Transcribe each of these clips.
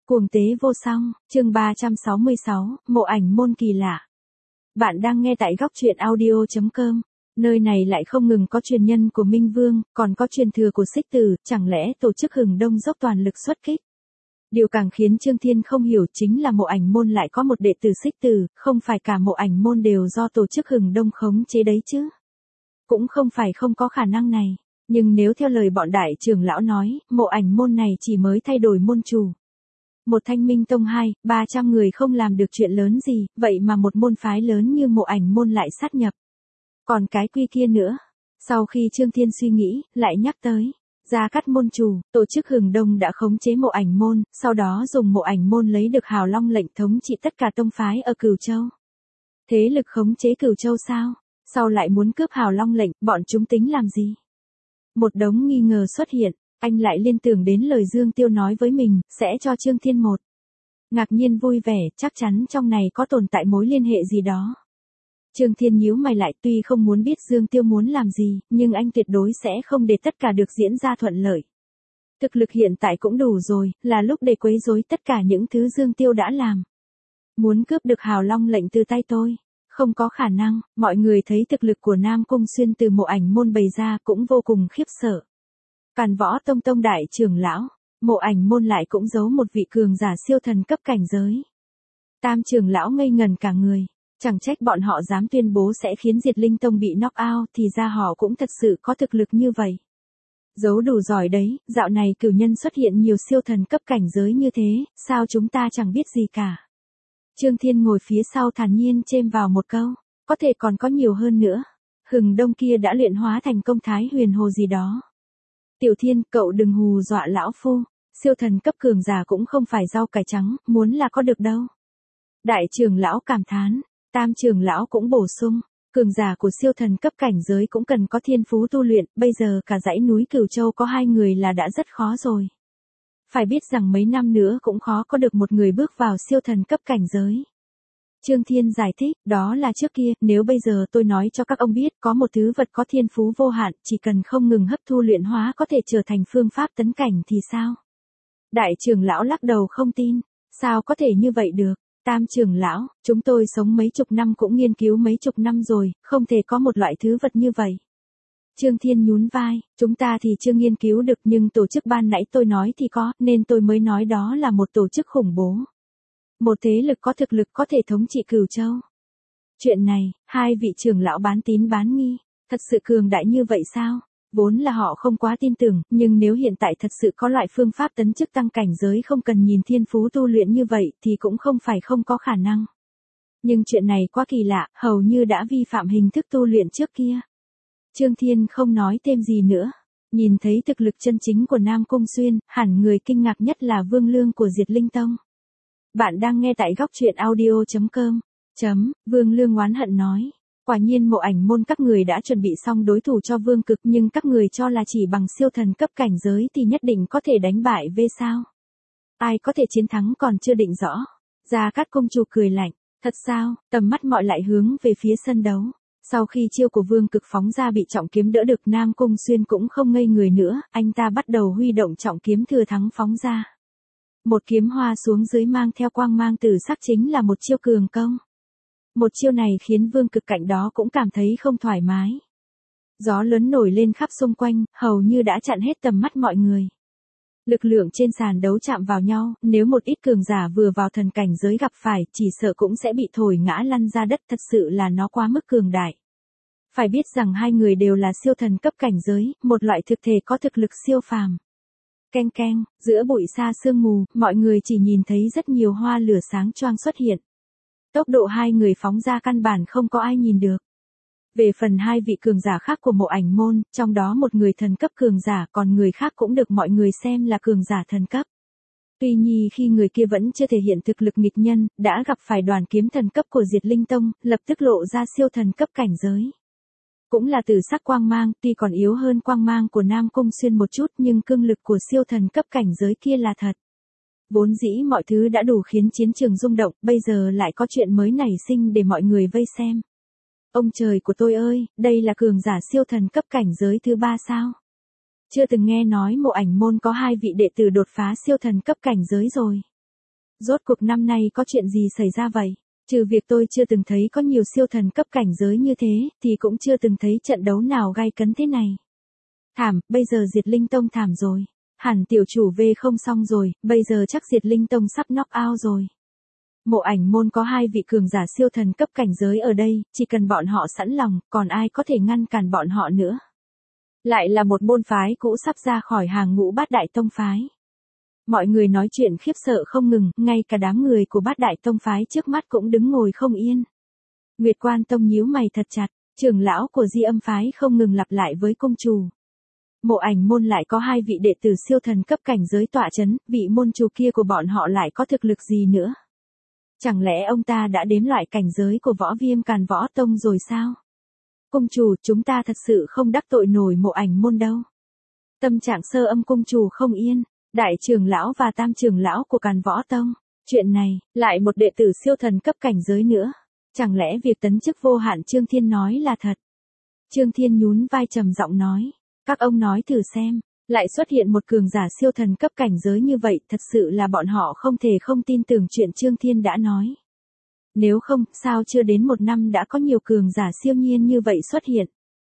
Cuồng tế vô song, chương 366, mộ ảnh môn kỳ lạ. Bạn đang nghe tại góc truyện audio.com. Nơi này lại không ngừng có truyền nhân của Minh Vương, còn có truyền thừa của Xích Tử, chẳng lẽ tổ chức Hừng Đông dốc toàn lực xuất kích? Điều càng khiến Trương Thiên không hiểu chính là mộ ảnh môn lại có một đệ tử Xích Tử, không phải cả mộ ảnh môn đều do tổ chức Hừng Đông khống chế đấy chứ. Cũng không phải không có khả năng này, nhưng nếu theo lời bọn đại trưởng lão nói, mộ ảnh môn này chỉ mới thay đổi môn chủ. Một Thanh Minh Tông 200-300 người không làm được chuyện lớn gì, vậy mà một môn phái lớn như mộ ảnh môn lại sát nhập. Còn cái quy kia nữa, sau khi Trương Thiên suy nghĩ, lại nhắc tới, Gia Cát môn chủ, tổ chức Hừng Đông đã khống chế mộ ảnh môn, sau đó dùng mộ ảnh môn lấy được Hào Long lệnh thống trị tất cả tông phái ở Cửu Châu. Thế lực khống chế Cửu Châu sao? Sau lại muốn cướp Hào Long lệnh, bọn chúng tính làm gì? Một đống nghi ngờ xuất hiện. Anh lại liên tưởng đến lời Dương Tiêu nói với mình, sẽ cho Trương Thiên một. Ngạc nhiên vui vẻ, chắc chắn trong này có tồn tại mối liên hệ gì đó. Trương Thiên nhíu mày lại, tuy không muốn biết Dương Tiêu muốn làm gì, nhưng anh tuyệt đối sẽ không để tất cả được diễn ra thuận lợi. Thực lực hiện tại cũng đủ rồi, là lúc để quấy rối tất cả những thứ Dương Tiêu đã làm. Muốn cướp được Hào Long lệnh từ tay tôi, không có khả năng. Mọi người thấy thực lực của Nam Cung Xuyên từ mộ ảnh môn bày ra cũng vô cùng khiếp sợ. Càn Võ Tông đại trưởng lão, mộ ảnh môn lại cũng giấu một vị cường giả siêu thần cấp cảnh giới. Tam trưởng lão ngây ngần cả người, chẳng trách bọn họ dám tuyên bố sẽ khiến Diệt Linh Tông bị knock out, thì ra họ cũng thật sự có thực lực như vậy. Giấu đủ giỏi đấy, dạo này cửu nhân xuất hiện nhiều siêu thần cấp cảnh giới như thế, sao chúng ta chẳng biết gì cả. Trương Thiên ngồi phía sau thản nhiên chêm vào một câu, có thể còn có nhiều hơn nữa. Hừng Đông kia đã luyện hóa thành công Thái Huyền Hồ gì đó. Tiểu Thiên, cậu đừng hù dọa lão phu, siêu thần cấp cường giả cũng không phải rau cải trắng, muốn là có được đâu. Đại trưởng lão cảm thán, tam trưởng lão cũng bổ sung, cường giả của siêu thần cấp cảnh giới cũng cần có thiên phú tu luyện, bây giờ cả dãy núi Cửu Châu có 2 người là đã rất khó rồi. Phải biết rằng mấy năm nữa cũng khó có được một người bước vào siêu thần cấp cảnh giới. Trương Thiên giải thích, đó là trước kia, nếu bây giờ tôi nói cho các ông biết có một thứ vật có thiên phú vô hạn, chỉ cần không ngừng hấp thu luyện hóa có thể trở thành phương pháp tấn cảnh thì sao? Đại trưởng lão lắc đầu không tin, sao có thể như vậy được? Tam trưởng lão, chúng tôi sống mấy chục năm cũng nghiên cứu mấy chục năm rồi, không thể có một loại thứ vật như vậy. Trương Thiên nhún vai, chúng ta thì chưa nghiên cứu được nhưng tổ chức ban nãy tôi nói thì có, nên tôi mới nói đó là một tổ chức khủng bố. Một thế lực có thực lực có thể thống trị Cửu Châu. Chuyện này, 2 vị trưởng lão bán tín bán nghi, thật sự cường đại như vậy sao? Vốn là họ không quá tin tưởng, nhưng nếu hiện tại thật sự có loại phương pháp tấn chức tăng cảnh giới không cần nhìn thiên phú tu luyện như vậy thì cũng không phải không có khả năng. Nhưng chuyện này quá kỳ lạ, hầu như đã vi phạm hình thức tu luyện trước kia. Trương Thiên không nói thêm gì nữa. Nhìn thấy thực lực chân chính của Nam Cung Xuyên, hẳn người kinh ngạc nhất là Vương Lương của Diệt Linh Tông. Bạn đang nghe tại góc truyện audio.com. Vương Lương oán hận nói. Quả nhiên mộ ảnh môn các người đã chuẩn bị xong đối thủ cho Vương Cực, nhưng các người cho là chỉ bằng siêu thần cấp cảnh giới thì nhất định có thể đánh bại về sao? Ai có thể chiến thắng còn chưa định rõ. Gia Cát công chủ cười lạnh. Thật sao? Tầm mắt mọi lại hướng về phía sân đấu. Sau khi chiêu của Vương Cực phóng ra bị trọng kiếm đỡ được, Nam Cung Xuyên cũng không ngây người nữa, anh ta bắt đầu huy động trọng kiếm thừa thắng phóng ra. Một kiếm hoa xuống dưới mang theo quang mang tử sắc chính là một chiêu cường công. Một chiêu này khiến Vương Cực cạnh đó cũng cảm thấy không thoải mái. Gió lớn nổi lên khắp xung quanh, hầu như đã chặn hết tầm mắt mọi người. Lực lượng trên sàn đấu chạm vào nhau, nếu một ít cường giả vừa vào thần cảnh giới gặp phải, chỉ sợ cũng sẽ bị thổi ngã lăn ra đất, thật sự là nó quá mức cường đại. Phải biết rằng 2 người đều là siêu thần cấp cảnh giới, một loại thực thể có thực lực siêu phàm. Keng keng, giữa bụi sa sương mù, mọi người chỉ nhìn thấy rất nhiều hoa lửa sáng choang xuất hiện. Tốc độ 2 người phóng ra căn bản không có ai nhìn được. Về phần 2 vị cường giả khác của mộ ảnh môn, trong đó một người thần cấp cường giả, còn người khác cũng được mọi người xem là cường giả thần cấp. Tuy nhiên khi người kia vẫn chưa thể hiện thực lực nghịch nhân, đã gặp phải đoàn kiếm thần cấp của Diệt Linh Tông, lập tức lộ ra siêu thần cấp cảnh giới. Cũng là tử sắc quang mang, tuy còn yếu hơn quang mang của Nam Cung Xuyên một chút nhưng cương lực của siêu thần cấp cảnh giới kia là thật. Vốn dĩ mọi thứ đã đủ khiến chiến trường rung động, bây giờ lại có chuyện mới nảy sinh để mọi người vây xem. Ông trời của tôi ơi, đây là cường giả siêu thần cấp cảnh giới thứ 3 sao? Chưa từng nghe nói mộ ảnh môn có 2 vị đệ tử đột phá siêu thần cấp cảnh giới rồi. Rốt cuộc năm nay có chuyện gì xảy ra vậy? Trừ việc tôi chưa từng thấy có nhiều siêu thần cấp cảnh giới như thế, thì cũng chưa từng thấy trận đấu nào gay cấn thế này. Thảm, bây giờ Diệt Linh Tông thảm rồi. Hẳn tiểu chủ V không xong rồi, bây giờ chắc Diệt Linh Tông sắp knock out rồi. Mộ Ảnh Môn có 2 vị cường giả siêu thần cấp cảnh giới ở đây, chỉ cần bọn họ sẵn lòng, còn ai có thể ngăn cản bọn họ nữa. Lại là một môn phái cũ sắp ra khỏi hàng ngũ Bát Đại Tông phái. Mọi người nói chuyện khiếp sợ không ngừng, ngay cả đám người của Bát Đại Tông phái trước mắt cũng đứng ngồi không yên. Nguyệt Quan Tông nhíu mày thật chặt, trưởng lão của Di Âm phái không ngừng lặp lại với công chủ. Mộ Ảnh Môn lại có 2 vị đệ tử siêu thần cấp cảnh giới tọa chấn, vị môn chủ kia của bọn họ lại có thực lực gì nữa? Chẳng lẽ ông ta đã đếm loại cảnh giới của Võ Viêm Càn Võ Tông rồi sao? Cung chủ, chúng ta thật sự không đắc tội nổi Mộ Ảnh Môn đâu. Tâm trạng Sơ Âm cung chủ không yên, đại trưởng lão và tam trưởng lão của Càn Võ Tông. Chuyện này, lại một đệ tử siêu thần cấp cảnh giới nữa. Chẳng lẽ việc tấn chức vô hạn Trương Thiên nói là thật? Trương Thiên nhún vai trầm giọng nói. Các ông nói thử xem, lại xuất hiện một cường giả siêu thần cấp cảnh giới như vậy, thật sự là bọn họ không thể không tin tưởng chuyện Trương Thiên đã nói. Nếu không, sao chưa đến 1 năm đã có nhiều cường giả siêu nhiên như vậy xuất hiện?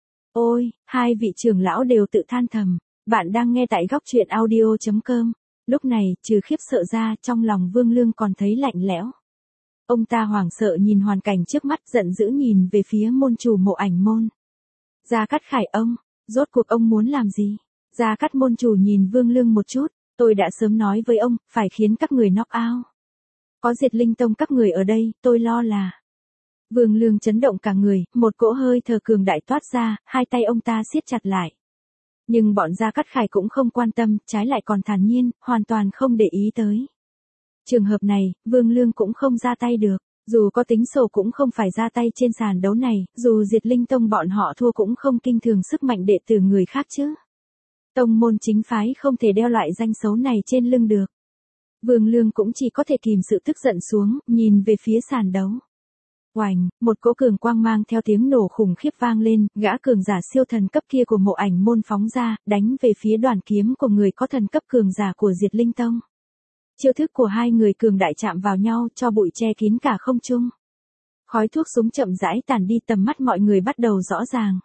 Ôi, 2 vị trưởng lão đều tự than thầm. Bạn đang nghe tại góc truyện audio.com. Lúc này, trừ khiếp sợ ra, trong lòng Vương Lương còn thấy lạnh lẽo. Ông ta hoảng sợ nhìn hoàn cảnh trước mắt, giận dữ nhìn về phía môn chủ Mộ Ảnh Môn. Gia Cát Khải ông, rốt cuộc ông muốn làm gì? Gia Cát môn chủ nhìn Vương Lương một chút, tôi đã sớm nói với ông, phải khiến các người knock out. Có Diệt Linh Tông các người ở đây, tôi lo là. Vương Lương chấn động cả người, một cỗ hơi thở cường đại toát ra, 2 tay ông ta siết chặt lại. Nhưng bọn Gia Cát Khải cũng không quan tâm, trái lại còn thản nhiên, hoàn toàn không để ý tới. Trường hợp này, Vương Lương cũng không ra tay được, dù có tính sổ cũng không phải ra tay trên sàn đấu này, dù Diệt Linh Tông bọn họ thua cũng không kinh thường sức mạnh đệ tử người khác chứ. Tông môn chính phái không thể đeo loại danh xấu này trên lưng được. Vương Lương cũng chỉ có thể kìm sự tức giận xuống, nhìn về phía sàn đấu. Oành, một cỗ cường quang mang theo tiếng nổ khủng khiếp vang lên, gã cường giả siêu thần cấp kia của Mộ Ảnh Môn phóng ra, đánh về phía đoàn kiếm của người có thần cấp cường giả của Diệt Linh Tông. Chiêu thức của 2 người cường đại chạm vào nhau, cho bụi che kín cả không trung. Khói thuốc súng chậm rãi tàn đi, tầm mắt mọi người bắt đầu rõ ràng.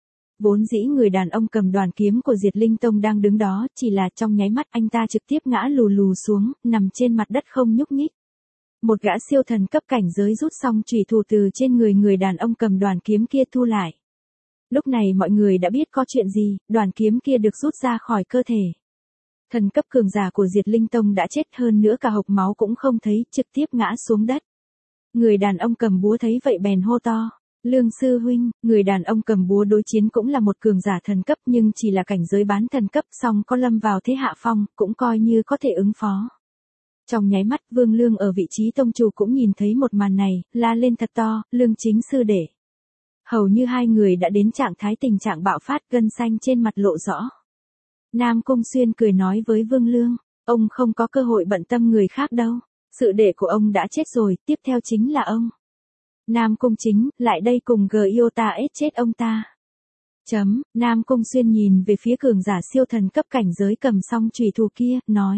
Vốn dĩ người đàn ông cầm đoàn kiếm của Diệt Linh Tông đang đứng đó, chỉ là trong nháy mắt anh ta trực tiếp ngã lù lù xuống, nằm trên mặt đất không nhúc nhích. Một gã siêu thần cấp cảnh giới rút xong chủy thủ từ trên người đàn ông cầm đoàn kiếm kia thu lại. Lúc này mọi người đã biết có chuyện gì, đoàn kiếm kia được rút ra khỏi cơ thể. Thần cấp cường giả của Diệt Linh Tông đã chết, hơn nữa cả hộc máu cũng không thấy, trực tiếp ngã xuống đất. Người đàn ông cầm búa thấy vậy bèn hô to. Lương sư huynh, người đàn ông cầm búa đối chiến cũng là một cường giả thần cấp nhưng chỉ là cảnh giới bán thần cấp, song có lâm vào thế hạ phong, cũng coi như có thể ứng phó. Trong nháy mắt Vương Lương ở vị trí tông chủ cũng nhìn thấy một màn này, la lên thật to, Lương chính sư đệ. Hầu như 2 người đã đến trạng thái tình trạng bạo phát, gân xanh trên mặt lộ rõ. Nam Cung Xuyên cười nói với Vương Lương, ông không có cơ hội bận tâm người khác đâu, sự đệ của ông đã chết rồi, tiếp theo chính là ông. Nam Cung Chính, lại đây cùng Giota ết chết ông ta. Nam Cung Xuyên nhìn về phía cường giả siêu thần cấp cảnh giới cầm song chủy thủ kia, nói.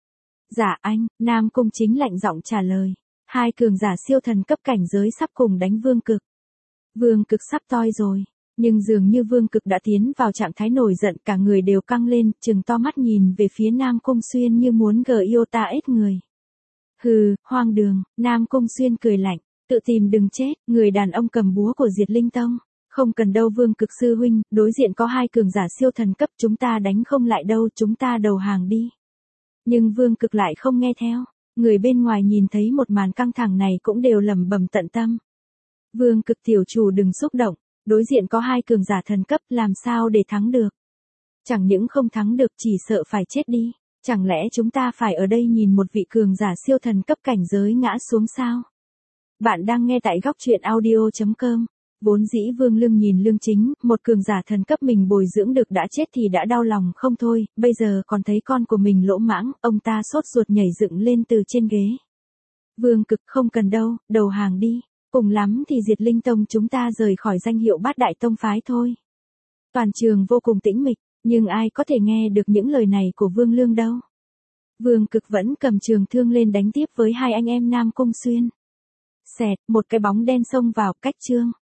Dạ anh, Nam Cung Chính lạnh giọng trả lời. 2 cường giả siêu thần cấp cảnh giới sắp cùng đánh Vương Cực. Vương Cực sắp toi rồi, nhưng dường như Vương Cực đã tiến vào trạng thái nổi giận, cả người đều căng lên, trừng to mắt nhìn về phía Nam Cung Xuyên như muốn Giota ết người. Hừ, hoang đường, Nam Cung Xuyên cười lạnh. Tự tìm đừng chết, người đàn ông cầm búa của Diệt Linh Tông. Không cần đâu Vương Cực sư huynh, đối diện có 2 cường giả siêu thần cấp, chúng ta đánh không lại đâu, chúng ta đầu hàng đi. Nhưng Vương Cực lại không nghe theo. Người bên ngoài nhìn thấy một màn căng thẳng này cũng đều lẩm bẩm tận tâm. Vương Cực tiểu chủ đừng xúc động, đối diện có 2 cường giả thần cấp, làm sao để thắng được. Chẳng những không thắng được, chỉ sợ phải chết đi. Chẳng lẽ chúng ta phải ở đây nhìn một vị cường giả siêu thần cấp cảnh giới ngã xuống sao? Bạn đang nghe tại góc truyện audio.com. Vốn dĩ Vương Lương nhìn Lương Chính, một cường giả thần cấp mình bồi dưỡng được đã chết thì đã đau lòng không thôi, bây giờ còn thấy con của mình lỗ mãng, ông ta sốt ruột nhảy dựng lên từ trên ghế. Vương Cực không cần đâu, đầu hàng đi, cùng lắm thì Diệt Linh Tông chúng ta rời khỏi danh hiệu Bát Đại Tông phái thôi. Toàn trường vô cùng tĩnh mịch, nhưng ai có thể nghe được những lời này của Vương Lương đâu. Vương Cực vẫn cầm trường thương lên đánh tiếp với hai anh em Nam Cung Xuyên. Xẹt, một cái bóng đen xông vào, cách Trương